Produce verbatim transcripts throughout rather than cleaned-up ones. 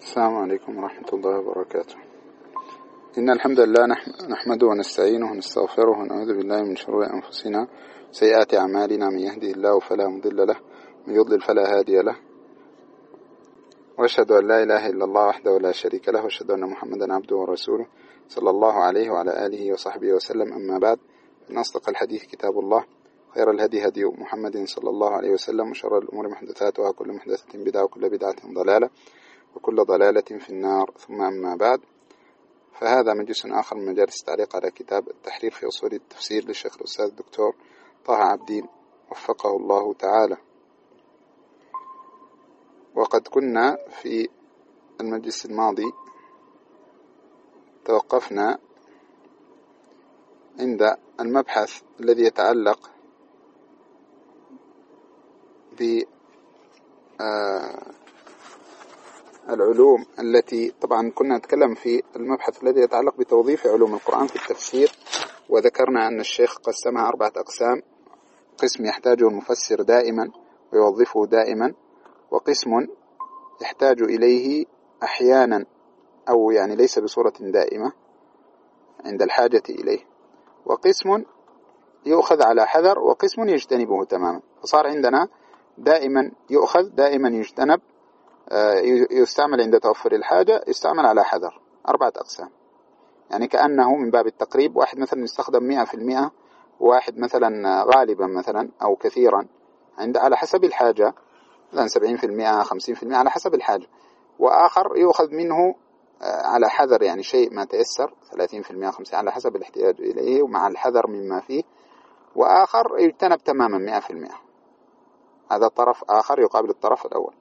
السلام عليكم ورحمة الله وبركاته. إن الحمد لله نحمده ونستعينه ونستغفره ونعوذ بالله من شرور أنفسنا سيئات أعمالنا، من يهده الله فلا مضل له من يضلل فلا هادي له، وأشهد أن لا إله إلا الله وحده لا شريك له، وأشهد أن محمدا عبده ورسوله صلى الله عليه وعلى آله وصحبه وسلم. أما بعد، فإن أصدق الحديث كتاب الله، خير الهدي هدي محمد صلى الله عليه وسلم، وشر الأمور محدثاتها، وكل محدثة بدعة وكل بدعة ضلالة وكل ضلالة في النار. ثم أما بعد، فهذا مجلس آخر من مجالس التعليق على كتاب التحرير في أصول التفسير للشيخ الأستاذ الدكتور طه عبدين وفقه الله تعالى. وقد كنا في المجلس الماضي توقفنا عند المبحث الذي يتعلق ب العلوم التي طبعا كنا نتكلم في المبحث الذي يتعلق بتوظيف علوم القرآن في التفسير، وذكرنا أن الشيخ قسمها أربعة أقسام: قسم يحتاجه المفسر دائما ويوظفه دائما، وقسم يحتاج إليه أحيانا أو يعني ليس بصورة دائمة عند الحاجة إليه، وقسم يؤخذ على حذر، وقسم يجتنبه تماما. فصار عندنا دائما يؤخذ، دائما يجتنب، يستعمل عند توفر الحاجة، يستعمل على حذر. أربعة أقسام، يعني كأنه من باب التقريب، واحد مثلا يستخدم مئة في المئة، واحد مثلا غالبا مثلا أو كثيرا عند على حسب الحاجة، مثلا سبعين في المئة خمسين في المئة على حسب الحاجة، وآخر يؤخذ منه على حذر، يعني شيء ما تيسر ثلاثين في المئة خمسين على حسب الاحتياج إليه ومع الحذر مما فيه، وآخر يجتنب تماما مئة في المئة. هذا طرف آخر يقابل الطرف الأول.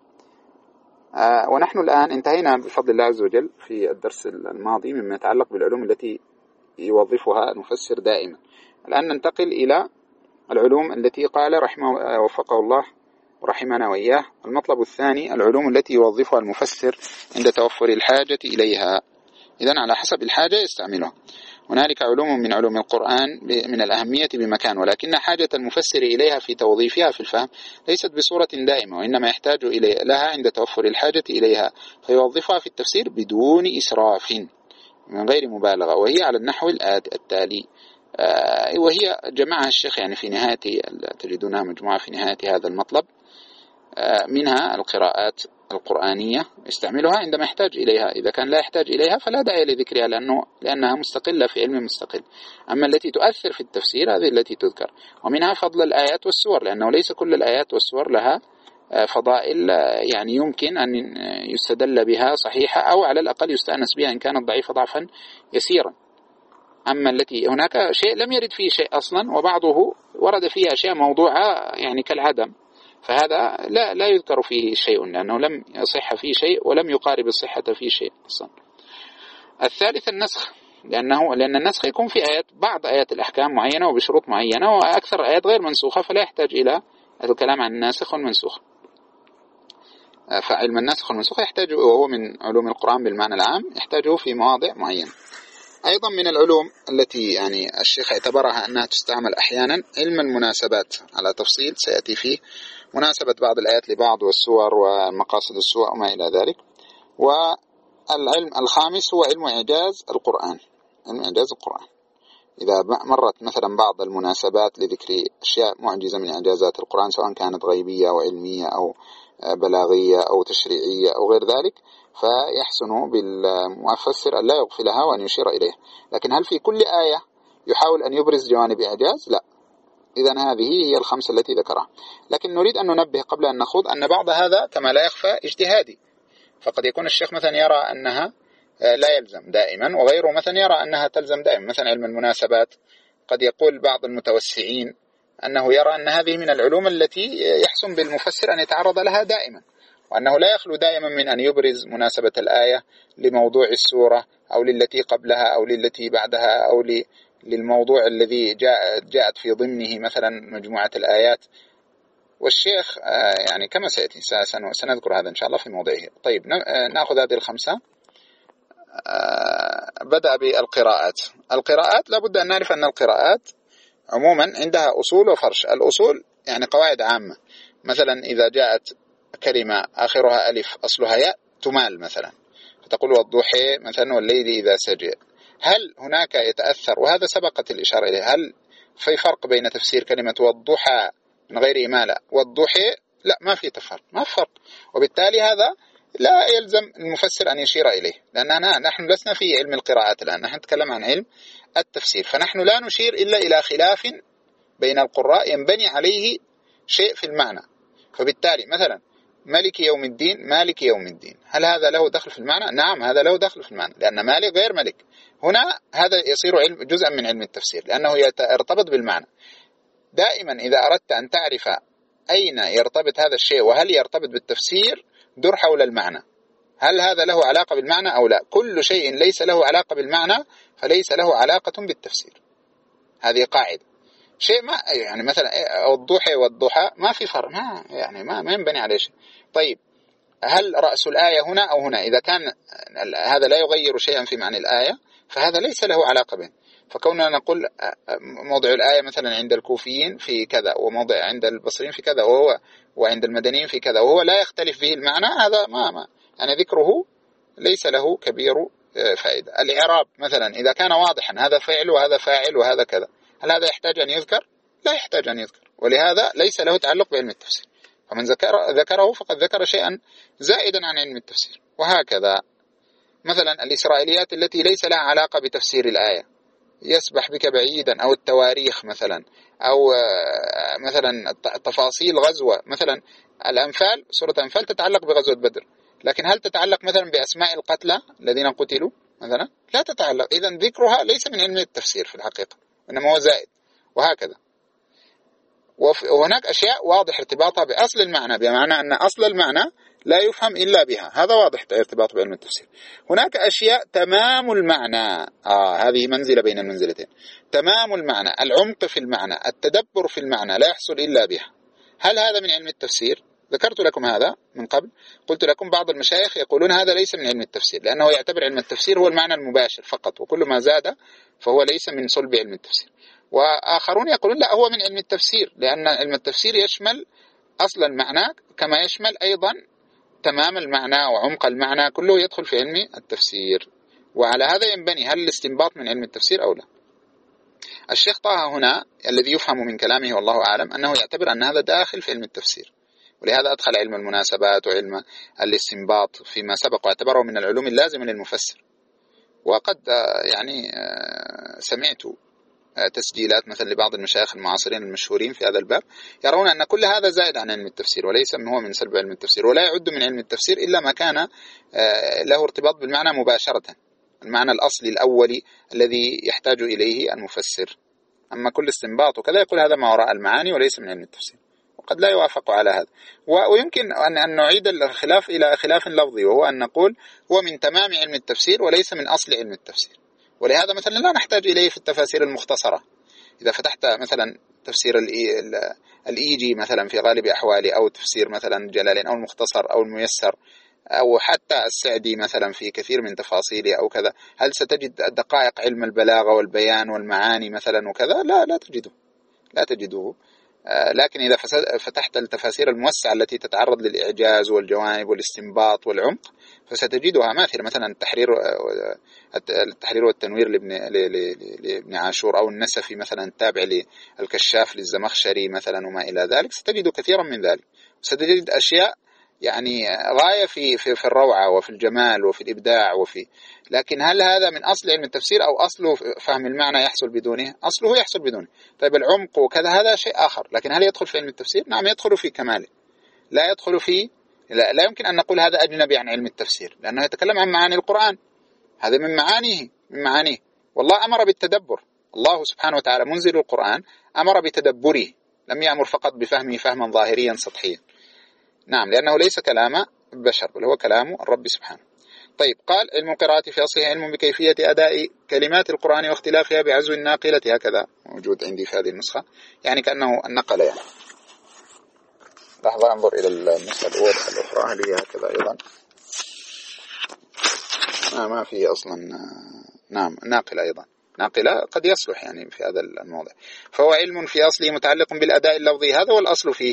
آه ونحن الآن انتهينا بفضل الله عز وجل في الدرس الماضي مما يتعلق بالعلوم التي يوظفها المفسر دائما. الآن ننتقل إلى العلوم التي قال رحمه وفقه الله ورحمنا وإياه. المطلب الثاني: العلوم التي يوظفها المفسر عند توفر الحاجة إليها، إذن على حسب الحاجة يستعملها. هنالك علوم من علوم القرآن من الأهمية بمكان، ولكن حاجة المفسر إليها في توظيفها في الفهم ليست بصورة دائمة، وإنما يحتاج إلي لها عند توفر الحاجة إليها، فيوظفها في التفسير بدون إسراف من غير مبالغة، وهي على النحو التالي. وهي جمعها الشيخ يعني في نهاية، تجدونها مجموعة في نهاية هذا المطلب. منها القراءات القرآنية يستعملها عندما يحتاج إليها، إذا كان لا يحتاج إليها فلا داعي لذكرها، لأنه لأنها مستقلة في علم مستقل. أما التي تؤثر في التفسير هذه التي تذكر. ومنها فضل الآيات والسور، لأنه ليس كل الآيات والسور لها فضائل يعني يمكن أن يستدل بها صحيحة، أو على الأقل يستأنس بها إن كانت ضعيفة ضعفا يسيرا. أما التي هناك شيء لم يرد فيه شيء أصلا، وبعضه ورد فيه أشياء موضوعة يعني كالعدم، فهذا لا لا يذكر فيه شيء، لأنه لم يصح فيه شيء ولم يقارب الصحة فيه شيء أصلا. الثالث النسخ، لأنه لأن النسخ يكون في آيات، بعض آيات الأحكام معينة وبشروط معينة، وأكثر آيات غير منسوخة، فلا يحتاج إلى الكلام عن الناسخ والمنسوخ. فعلم الناسخ والمنسوخ يحتاج، وهو من علوم القرآن بالمعنى العام، يحتاجه في مواضع معينة. أيضا من العلوم التي يعني الشيخ اعتبرها أنها تستعمل أحيانا علم المناسبات، على تفصيل سيأتي فيه، مناسبة بعض الآيات لبعض والسور ومقاصد السور وما إلى ذلك. والعلم الخامس هو علم إعجاز القرآن، علم إعجاز القرآن. إذا مرت مثلا بعض المناسبات لذكر أشياء معجزة من إعجازات القرآن، سواء كانت غيبية أو علمية أو بلاغية أو تشريعية أو غير ذلك، فيحسن بالمفسر أن لا يغفلها وأن يشير إليها. لكن هل في كل آية يحاول أن يبرز جوانب إعجاز؟ لا. إذن هذه هي الخمسة التي ذكرها. لكن نريد أن ننبه قبل أن نخوض أن بعض هذا كما لا يخفى اجتهادي، فقد يكون الشيخ مثلا يرى أنها لا يلزم دائما، وغيره مثلا يرى أنها تلزم دائما. مثلا علم المناسبات قد يقول بعض المتوسعين أنه يرى أن هذه من العلوم التي يحسن بالمفسر أن يتعرض لها دائما، وأنه لا يخلو دائما من أن يبرز مناسبة الآية لموضوع السورة أو للتي قبلها أو للتي بعدها أو للموضوع الذي جاء جاءت في ضمنه مثلا مجموعة الآيات. والشيخ يعني كما سيأتي سنذكر هذا إن شاء الله في موضعه. طيب، نأخذ هذه الخمسة. بدأ بالقراءات. القراءات لابد أن نعرف أن القراءات عموما عندها أصول وفرش. الأصول يعني قواعد عامة، مثلا إذا جاءت كلمة آخرها ألف أصلها ياء تمال مثلا، فتقول والضحى مثلا والليل إذا سجى. هل هناك يتأثر، وهذا سبقت الإشارة إليه، هل في فرق بين تفسير كلمة والضحى من غير إمالة والضحى؟ لا، ما في تفرق، ما في فرق. وبالتالي هذا لا يلزم المفسر أن يشير إليه، لأننا نحن لسنا في علم القراءات الآن، نحن نتكلم عن علم التفسير، فنحن لا نشير إلا إلى خلاف بين القراء ينبني عليه شيء في المعنى. فبالتالي مثلا مالك يوم الدين، مالك يوم الدين، هل هذا له دخل في المعنى؟ نعم، هذا له دخل في المعنى، لأن مالك غير ملك. هنا هذا يصير علم جزءا من علم التفسير، لأنه يرتبط بالمعنى. دائما إذا أردت أن تعرف أين يرتبط هذا الشيء وهل يرتبط بالتفسير، دور حول المعنى، هل هذا له علاقة بالمعنى أو لا. كل شيء ليس له علاقة بالمعنى فليس له علاقة بالتفسير، هذه قاعدة. شيء ما يعني مثلا الضحى والضحى ما في فرق، ما يعني ما ما ينبني عليه شيء. طيب هل رأس الآية هنا أو هنا؟ إذا كان هذا لا يغير شيئا في معنى الآية فهذا ليس له علاقة به. فكوننا نقول موضع الآية مثلا عند الكوفيين في كذا، وموضع عند البصريين في كذا، وهو وعند المدنيين في كذا، وهو لا يختلف به المعنى، هذا ما ما يعني ذكره ليس له كبير فائدة. الإعراب مثلا إذا كان واضحا هذا فعل وهذا فاعل وهذا كذا، هل هذا يحتاج أن يذكر؟ لا يحتاج أن يذكر، ولهذا ليس له تعلق بعلم التفسير. فمن ذكر ذكره فقد ذكر شيئا زائدا عن علم التفسير. وهكذا مثلا الإسرائيليات التي ليس لها علاقة بتفسير الآية، يسبح بك بعيدا، أو التواريخ مثلا، أو مثلا تفاصيل غزوة، مثلا الأنفال، سورة الأنفال تتعلق بغزوة بدر، لكن هل تتعلق مثلا بأسماء القتلى الذين قتلوا مثلا؟ لا تتعلق. إذن ذكرها ليس من علم التفسير في الحقيقة، إنما هو زائد. وهكذا وهناك أشياء واضح ارتباطها بأصل المعنى، بمعنى أن أصل المعنى لا يفهم إلا بها، هذا واضح ارتباط بعلم التفسير. هناك أشياء تمام المعنى، آه هذه منزلة بين المنزلتين، تمام المعنى، العمق في المعنى، التدبر في المعنى لا يحصل إلا بها. هل هذا من علم التفسير؟ ذكرت لكم هذا من قبل، قلت لكم بعض المشايخ يقولون هذا ليس من علم التفسير، لأنه يعتبر علم التفسير هو المعنى المباشر فقط، وكل ما زاد فهو ليس من صلب علم التفسير. وآخرون يقولون لا، هو من علم التفسير، لأن علم التفسير يشمل أصل المعنى كما يشمل أيضا تمام المعنى وعمق المعنى، كله يدخل في علم التفسير. وعلى هذا ينبني هل الاستنباط من علم التفسير أو لا. الشيخ طه هنا الذي يفهم من كلامه والله أعلم أنه يعتبر أن هذا داخل في علم التفسير، ولهذا أدخل علم المناسبات وعلم الاستنباط فيما سبق، واعتبره من العلوم اللازمة للمفسر. وقد يعني سمعت تسجيلات مثل لبعض المشايخ المعاصرين المشهورين في هذا الباب يرون أن كل هذا زائد عن علم التفسير، وليس هو من سلب علم التفسير، ولا يعد من علم التفسير إلا ما كان له ارتباط بالمعنى مباشرة، المعنى الأصلي الأولي الذي يحتاج إليه المفسر. أما كل استنباط وكذا يقول هذا ما وراء المعاني وليس من علم التفسير، وقد لا يوافق على هذا. ويمكن أن نعيد الخلاف إلى خلاف لفظي، وهو أن نقول هو من تمام علم التفسير وليس من أصل علم التفسير. ولهذا مثلا لا نحتاج إليه في التفاسير المختصرة. إذا فتحت مثلا تفسير الإيجي مثلا في غالب أحواله، أو تفسير مثلا جلالين، أو المختصر أو الميسر، أو حتى السعدي مثلا في كثير من تفاصيله أو كذا، هل ستجد دقائق علم البلاغة والبيان والمعاني مثلا وكذا؟ لا لا تجده، لا تجده. لكن إذا فتحت التفاسير الموسعة التي تتعرض للإعجاز والجوانب والاستنباط والعمق فستجدها ماثلة، مثلا التحرير التحرير والتنوير لابن لابن عاشور، أو النسفي مثلا التابع للكشاف للزمخشري مثلا وما إلى ذلك، ستجد كثيرا من ذلك، ستجد أشياء يعني غاية في في في الروعة وفي الجمال وفي الإبداع وفي. لكن هل هذا من أصل علم التفسير أو أصله فهم المعنى يحصل بدونه؟ أصله يحصل بدونه. طيب العمق وكذا هذا شيء آخر، لكن هل يدخل في علم التفسير؟ نعم يدخل في كماله، لا يدخل في لا, لا يمكن أن نقول هذا أجنبي عن علم التفسير، لأنه يتكلم عن معاني القرآن، هذا من معانيه من معانيه والله أمر بالتدبر، الله سبحانه وتعالى منزل القرآن أمر بتدبره، لم يأمر فقط بفهمه فهما ظاهريا سطحيا. نعم، لأنه ليس كلام بشر بل هو كلام الرب سبحانه. طيب قال علم القراءة في أصله علم بكيفية أداء كلمات القرآن واختلافها بعزو الناقلة، هكذا موجود عندي في هذه النسخة، يعني كأنه النقل يعني. لحظة أنظر إلى النسخة الأخرى هل هي هكذا أيضا؟ ما ما في أصلا. نعم ناقلة أيضا، ناقلة قد يصلح يعني في هذا الموضع. فهو علم في أصله متعلق بالأداء اللفظي، هذا هو الأصل فيه،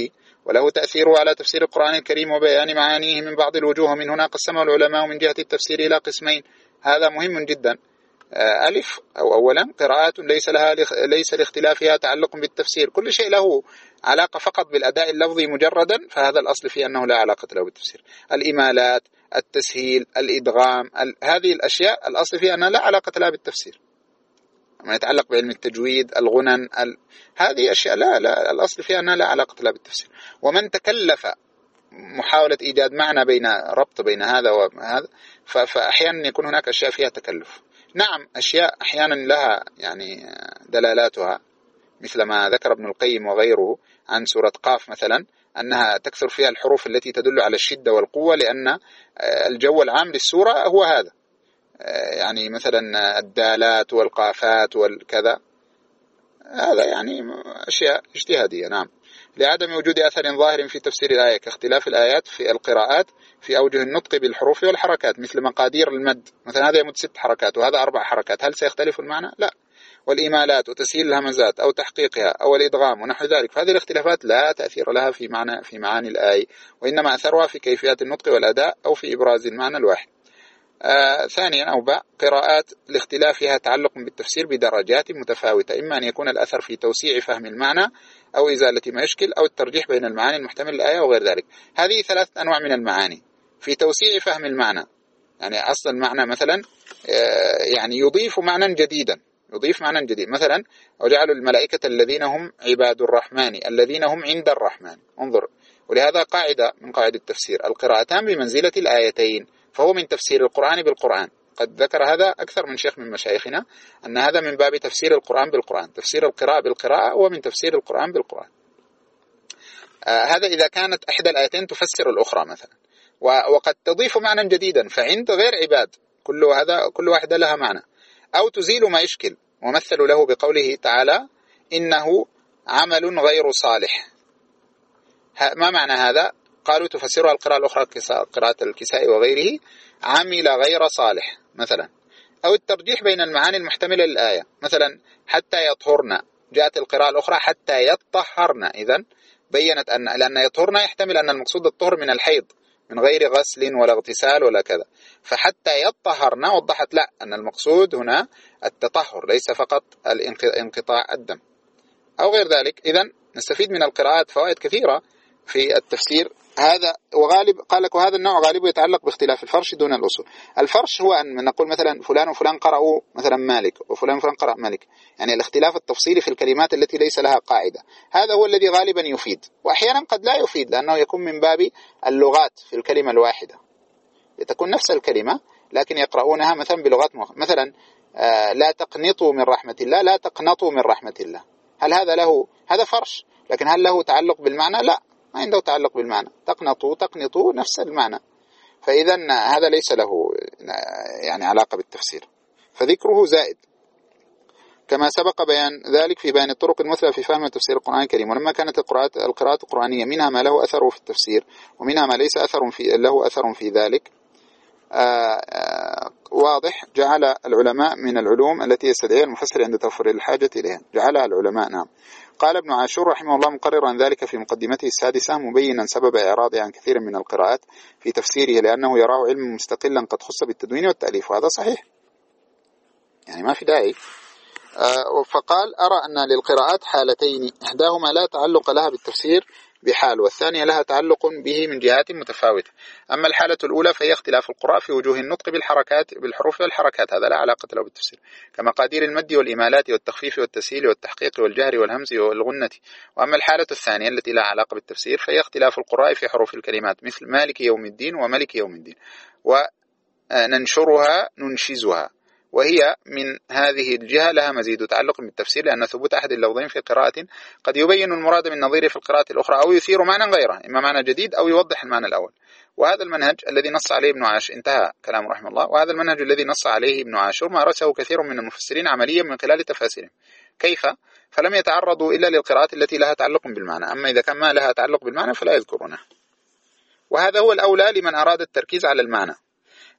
وله تأثيره على تفسير القرآن الكريم وبيان معانيه من بعض الوجوه. من هنا قسمه العلماء من جهة التفسير إلى قسمين، هذا مهم جدا. ألف أو أولا قراءات ليس لها ليس لاختلافها تعلق بالتفسير، كل شيء له علاقة فقط بالأداء اللفظي مجردا، فهذا الأصل فيه أنه لا علاقة له بالتفسير. الإمالات، التسهيل، الإدغام، هذه الأشياء الأصل فيها أنها لا علاقة لها بالتفسير. ما يتعلق بعلم التجويد، الغنن، ال... هذه أشياء لا لا الأصل فيها أنها لا علاقة لها بالتفسير. ومن تكلف محاولة إيجاد معنى بين ربط بين هذا وهذا، فأحيانا يكون هناك أشياء فيها تكلف. نعم أشياء أحيانا لها يعني دلالاتها، مثل ما ذكر ابن القيم وغيره عن سورة قاف مثلا، أنها تكثر فيها الحروف التي تدل على الشدة والقوة، لأن الجو العام للسورة هو هذا، يعني مثلا الدالات والقافات والكذا، هذا يعني أشياء اجتهادية. نعم، لعدم وجود أثر ظاهر في تفسير الآية كاختلاف الآيات في القراءات في أوجه النطق بالحروف والحركات، مثل مقادير المد مثلا، هذا يمد ست حركات وهذا أربع حركات، هل سيختلف المعنى؟ لا. والإمالات وتسهيل الهمزات أو تحقيقها أو الإدغام ونحو ذلك، فهذه الاختلافات لا تأثير لها في معنى في معاني الآية، وإنما أثرها في كيفية النطق والأداء أو في إبراز المعنى الواحد. آه ثانيا أو باء قراءات لاختلافها تعلق بالتفسير بدرجات متفاوتة، إما أن يكون الأثر في توسيع فهم المعنى أو إزالة ما يشكل أو الترجيح بين المعاني المحتمل للآية وغير ذلك. هذه ثلاث أنواع من المعاني. في توسيع فهم المعنى، يعني أصل المعنى مثلا آه يعني يضيف معنى جديدا، يضيف معنى جديد، مثلا وجعلوا الملائكة الذين هم عباد الرحمن الذين هم عند الرحمن، انظر. ولهذا قاعدة من قواعد التفسير، القراءتان بمنزلة الآيتين، فهو من تفسير القرآن بالقرآن. قد ذكر هذا أكثر من شيخ من مشايخنا، أن هذا من باب تفسير القرآن بالقرآن، تفسير القراءة بالقراءة هو من تفسير القرآن بالقرآن. آه هذا إذا كانت إحدى الآيتين تفسر الأخرى مثلا، وقد تضيف معنى جديدا، فعند غير عباد كل هذا كل واحدة لها معنى، أو تزيل ما يشكل، ومثلوا له بقوله تعالى إنه عمل غير صالح. ما معنى هذا؟ قالوا تفسرها القراءة الأخرى قراءة الكسائي وغيره عمل غير صالح مثلا. أو الترجيح بين المعاني المحتملة للآية، مثلا حتى يطهرن، جاءت القراءة الأخرى حتى يطهرن، إذن بيّنت أن لأن يطهرن يحتمل أن المقصود الطهر من الحيض من غير غسل ولا اغتسال ولا كذا، فحتى يطهرن وضحت لا أن المقصود هنا التطهر ليس فقط انقطاع الدم أو غير ذلك. إذن نستفيد من القراءات فوائد كثيرة في التفسير هذا. وغالب قال لك وهذا النوع غالبه يتعلق باختلاف الفرش دون الأصول. الفرش هو أن نقول مثلا فلان وفلان قرأوا مثلا مالك وفلان وفلان قرأ مالك، يعني الاختلاف التفصيلي في الكلمات التي ليس لها قاعدة، هذا هو الذي غالبا يفيد، وأحيانا قد لا يفيد لأنه يكون من باب اللغات في الكلمة الواحدة، تكون نفس الكلمة لكن يقرؤونها مثلا بلغات مختلفة، مثلا آه لا تقنطوا من رحمة الله، لا تقنطوا من رحمة الله، هل هذا له هذا فرش، لكن هل له تعلق بالمعنى؟ لا، ما عنده تعلق بالمعنى. تقنطوا تقنطوا نفس المعنى، فإذا هذا ليس له يعني علاقة بالتفسير، فذكره زائد، كما سبق بيان ذلك في بيان الطرق المثلى في فهم تفسير القرآن الكريم. ولما كانت القراءات القراءات القرآنية منها ما له أثر في التفسير ومنها ما ليس أثر في له أثر في ذلك آآ آآ واضح، جعل العلماء من العلوم التي يستدعيها المفسر عند توفر الحاجة إليها، جعلها العلماء. نعم. قال ابن عاشور رحمه الله مقررا ذلك في مقدمته السادسة، مبينا سبب إعراضه عن كثير من القراءات في تفسيره لأنه يراه علم مستقلا قد خص بالتدوين والتأليف، وهذا صحيح، يعني ما في داعي. آه فقال أرى أن للقراءات حالتين، إحداهما لا تعلق لها بالتفسير بحال، والثانية لها تعلق به من جهات متفاوتة. أما الحالة الأولى فهي اختلاف القراء في وجوه النطق بالحركات بالحروف والحركات، هذا لا علاقة له بالتفسير، كمقادير المد والإمالات والتخفيف والتسهيل والتحقيق والجهر والهمز والغنة. وأما الحالة الثانية التي لا علاقة بالتفسير فهي اختلاف القراء في حروف الكلمات، مثل مالك يوم الدين وملك يوم الدين، وننشرها ننشزها، وهي من هذه الجهة لها مزيد تعلق بالتفسير، لأن ثبوت أحد اللفظين في قراءة قد يبين المراد من نظيره في القراءة الأخرى أو يثير معنى غيره، إما معنى جديد أو يوضح المعنى الأول. وهذا المنهج الذي نص عليه ابن عاشور، انتهى كلام رحمه الله، وهذا المنهج الذي نص عليه ابن عاشور مارسه كثير من المفسرين عمليا من خلال تفاسيرهم. كيف؟ فلم يتعرضوا إلا للقراءات التي لها تعلق بالمعنى، أما إذا كان ما لها تعلق بالمعنى فلا يذكرونه، وهذا هو الأولى لمن أراد التركيز على المعنى،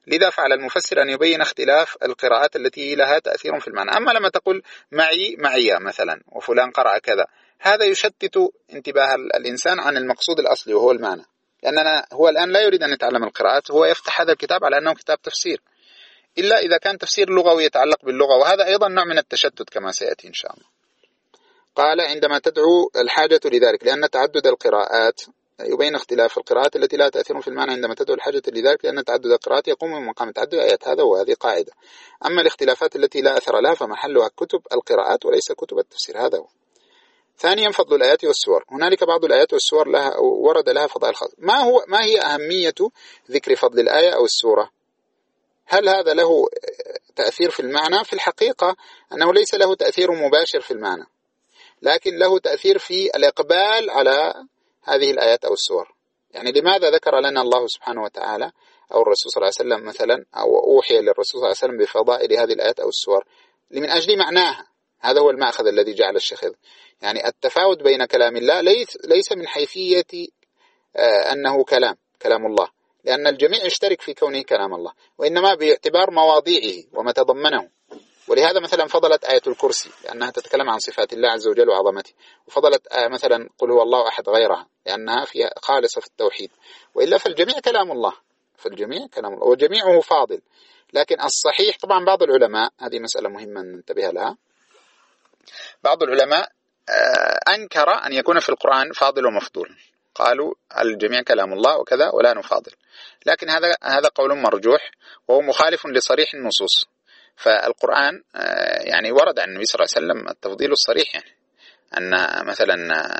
لذا فعل المفسر أن يبين اختلاف القراءات التي لها تأثير في المعنى. أما لما تقول معي معي مثلا وفلان قرأ كذا، هذا يشتت انتباه الإنسان عن المقصود الأصلي وهو المعنى، لأننا هو الآن لا يريد أن يتعلم القراءات، هو يفتح هذا الكتاب على أنه كتاب تفسير، إلا إذا كان تفسير لغوي يتعلق باللغة، وهذا أيضا نوع من التشتت كما سيأتي إن شاء الله. قال عندما تدعو الحاجة لذلك، لأن تعدد القراءات يبين اختلاف القراءات التي لا تأثير في المعنى عندما تدعو الحاجة لذلك، لأن تعدد القراءات يقوم من مقام تعدد آيات، هذا وهذه قاعدة. أما الاختلافات التي لا أثر لها فمحلها كتب القراءات وليس كتب التفسير، هذا هو. ثانيا فضل الآيات والسور، هنالك بعض الآيات والسور لها ورد لها فضائل خاصة. ما هو ما هي أهمية ذكر فضل الآية أو السورة؟ هل هذا له تأثير في المعنى؟ في الحقيقة أنه ليس له تأثير مباشر في المعنى، لكن له تأثير في الإقبال على هذه الآيات أو السور. يعني لماذا ذكر لنا الله سبحانه وتعالى أو الرسول صلى الله عليه وسلم مثلا، أو أوحي للرسول صلى الله عليه وسلم بفضائل هذه الآيات أو السور؟ من أجل معناها، هذا هو المأخذ الذي جعل الشيخ. يعني التفاوت بين كلام الله ليس ليس من حيثية أنه كلام كلام الله، لأن الجميع يشترك في كونه كلام الله، وإنما باعتبار مواضيعه وما تضمنه. ولهذا مثلا فضلت آية الكرسي لأنها تتكلم عن صفات الله عز وجل وعظمته، وفضلت آية مثلا قل هو الله أحد غيرها لأنها فيها خالصة في التوحيد. وإلا فالجميع كلام الله، فالجميع كلام الله وجميعه فاضل. لكن الصحيح طبعا بعض العلماء، هذه مسألة مهمة ننتبه لها، بعض العلماء أنكر أن يكون في القرآن فاضل ومفضول، قالوا الجميع كلام الله وكذا ولا نفاضل. لكن هذا هذا قول مرجوح وهو مخالف لصريح النصوص. فالقرآن يعني ورد عن النبي صلى الله عليه وسلم التفضيل الصريح، يعني أن مثلا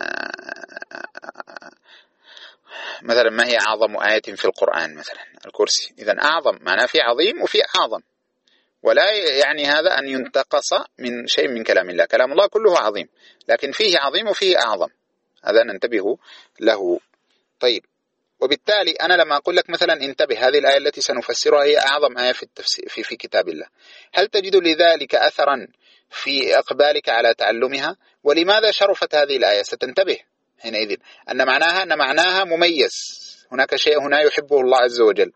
مثلا ما هي أعظم آية في القرآن؟ مثلا الكرسي، إذن أعظم معناه في عظيم وفي أعظم، ولا يعني هذا أن ينتقص من شيء من كلام الله. كلام الله كله عظيم، لكن فيه عظيم وفيه أعظم، هذا ننتبه له. طيب، وبالتالي أنا لما أقول لك مثلا انتبه، هذه الآية التي سنفسرها هي أعظم آية في التفسير في, في كتاب الله، هل تجد لذلك أثرا في إقبالك على تعلمها؟ ولماذا شرفت هذه الآية؟ ستنتبه حينئذ أن معناها أن معناها مميز، هناك شيء هنا يحبه الله عز وجل،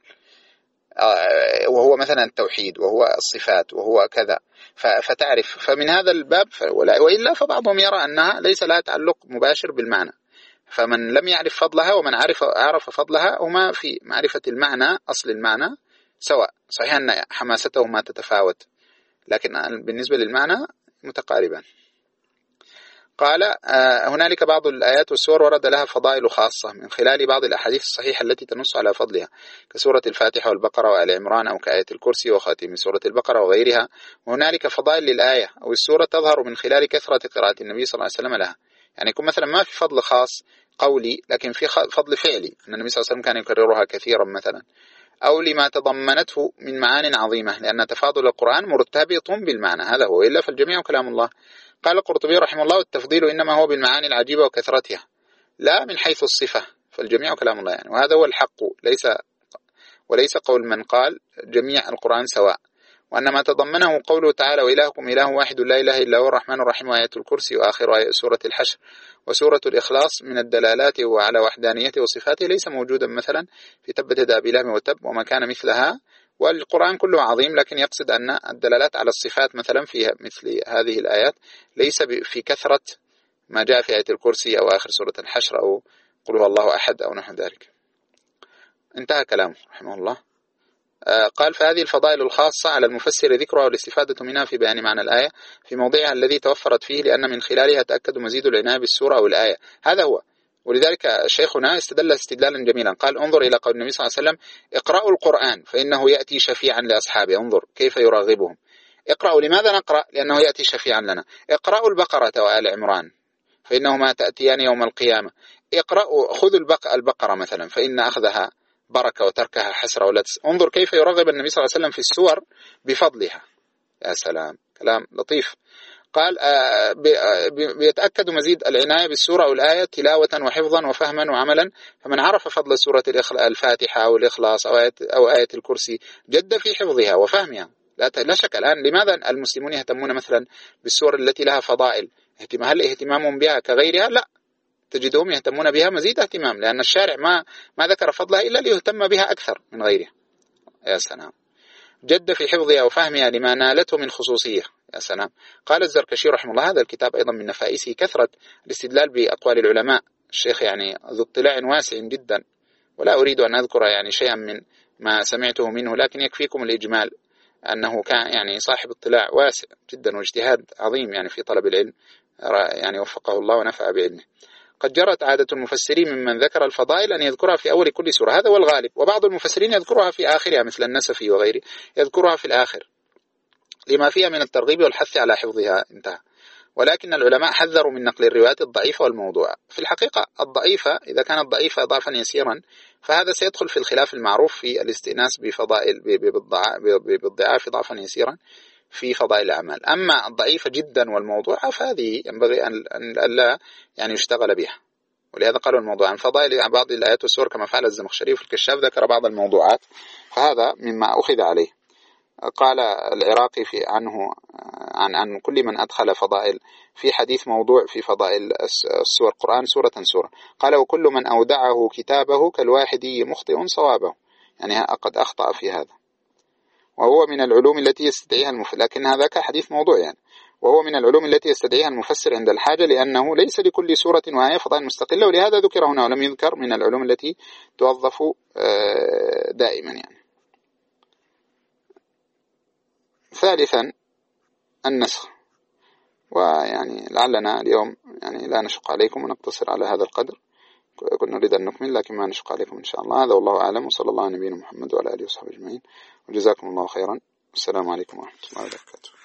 وهو مثلا التوحيد وهو الصفات وهو كذا، فتعرف. فمن هذا الباب، وإلا فبعضهم يرى أنها ليس لها تعلق مباشر بالمعنى. فمن لم يعرف فضلها ومن عرف عرف فضلها هما في معرفة المعنى، أصل المعنى سواء. صحيح أن حماستهما تتفاوت، لكن بالنسبة للمعنى متقاربان. قال هنالك بعض الآيات والسور ورد لها فضائل خاصة من خلال بعض الأحاديث الصحيحة التي تنص على فضلها، كسورة الفاتحة والبقرة وآل عمران، أو كآية الكرسي وخاتم سورة البقرة وغيرها. وهنالك فضائل للآية أو السورة تظهر من خلال كثرة قراءة النبي صلى الله عليه وسلم لها. يعني يكون مثلا ما في فضل خاص قولي، لكن في فضل فعلي، أن النبي صلى الله عليه وسلم كان يكررها كثيرا مثلا، أو لما تضمنته من معان عظيمة، لأن تفاضل القرآن مرتبط بالمعنى، هذا هو، إلا فالجميع كلام الله. قال القرطبي رحمه الله التفضيل إنما هو بالمعاني العجيبة وكثرتها، لا من حيث الصفة، فالجميع كلام الله يعني، وهذا هو الحق، ليس وليس قول من قال جميع القرآن سواء. وأن ما تضمنه قوله تعالى وإلهكم إله واحد لا إله إلا هو الرحمن الرحيم، وآية الكرسي، وآخر آية سورة الحشر، وسورة الإخلاص من الدلالات وعلى وحدانيته وصفاته ليس موجودا مثلا في تبت يدا أبي لهب وتب وما كان مثلها. والقرآن كله عظيم، لكن يقصد أن الدلالات على الصفات مثلا فيها مثل هذه الآيات ليس في كثرة ما جاء في آية الكرسي أو آخر سورة الحشر أو قل هو الله أحد أو نحو ذلك. انتهى كلامه رحمه الله. قال فهذه الفضائل الخاصة على المفسر ذكرها والاستفادة منها في بيان معنى الآية في موضعها الذي توفرت فيه، لأن من خلالها تأكد مزيد العناية بالسورة أو الآية، هذا هو. ولذلك شيخنا استدل استدلالا جميلا، قال انظر إلى قول النبي صلى الله عليه وسلم اقرأوا القرآن فإنه يأتي شفيعا لأصحابه، انظر كيف يراغبهم. اقرأوا، لماذا نقرأ؟ لأنه يأتي شفيعا لنا. اقرأوا البقرة وآل عمران فإنهما تأتيان يوم القيامة. اقرأوا خذوا البقرة مثلا فإن أخذها بركة وتركها حسرة ولا تس... انظر كيف يرغب النبي صلى الله عليه وسلم في السور بفضلها. يا سلام، كلام لطيف. قال آه بيتأكد مزيد العناية بالسورة أو الآية تلاوة وحفظا وفهما وعملا. فمن عرف فضل سورة الفاتحة أو الإخلاص أو آية, أو آية الكرسي جد في حفظها وفهمها. لا شك. الآن لماذا المسلمون يهتمون مثلا بالسور التي لها فضائل؟ هل اهتمامهم بها كغيرها؟ لا، تجدهم يهتمون بها مزيد اهتمام، لأن الشارع ما ما ذكر فضلها إلا ليهتم بها أكثر من غيرها. يا سلام. جد في حفظها وفهمها لما نالته من خصوصية. يا سلام. قال الزركشي رحمه الله: هذا الكتاب أيضا من نفائسه كثرة الاستدلال بأقوال العلماء. الشيخ يعني ذو اطلاع واسع جدا، ولا أريد أن أذكر يعني شيئا من ما سمعته منه، لكن يكفيكم الإجمال أنه كان يعني صاحب اطلاع واسع جدا واجتهاد عظيم يعني في طلب العلم، يعني وفقه الله ونفع بعلمه. قد جرت عادة المفسرين ممن ذكر الفضائل أن يذكرها في أول كل سورة، هذا هو الغالب، وبعض المفسرين يذكرها في آخرها مثل النسفي وغيره، يذكرها في الآخر لما فيها من الترغيب والحث على حفظها. انتهى. ولكن العلماء حذروا من نقل الروايات الضعيفة والموضوعة. في الحقيقة الضعيفة إذا كانت ضعيفة ضعفا يسيرا فهذا سيدخل في الخلاف المعروف في الاستئناس بفضائل بالضعاف ضعفا يسيرا في فضائل الأعمال. أما الضعيفة جدا والموضوعة فهذه ينبغي أن لا يعني يشتغل بها، ولهذا قالوا الموضوع عن فضائل بعض الآيات والسور كما فعل الزمخشري في الكشاف، ذكر بعض الموضوعات، فهذا مما أخذ عليه. قال العراقي في عنه عن عن كل من أدخل فضائل في حديث موضوع في فضائل السور القرآن سورة سورة، قال: وكل من أودعه كتابه كالواحد مخطئ صوابه، يعني قد أخطأ في هذا، وهو من العلوم التي يستدعيها المفسر، لكن هذا كحديث موضوع يعني، وهو من العلوم التي يستدعيها المفسر عند الحاجة، لأنه ليس لكل سورة وآية فضائل مستقلة، ولهذا ذكر هنا ولم يذكر من العلوم التي توظف دائما يعني. ثالثا النسخ، ويعني لعلنا اليوم يعني لا نشق عليكم ونقتصر على هذا القدر، كنا نريد أن نكمل لكن ما نشق عليكم إن شاء الله. هذا والله أعلم، وصلى الله على نبينا محمد وعلى آله وصحبه أجمعين، وجزاكم الله خيرا. السلام عليكم ورحمة الله وبركاته.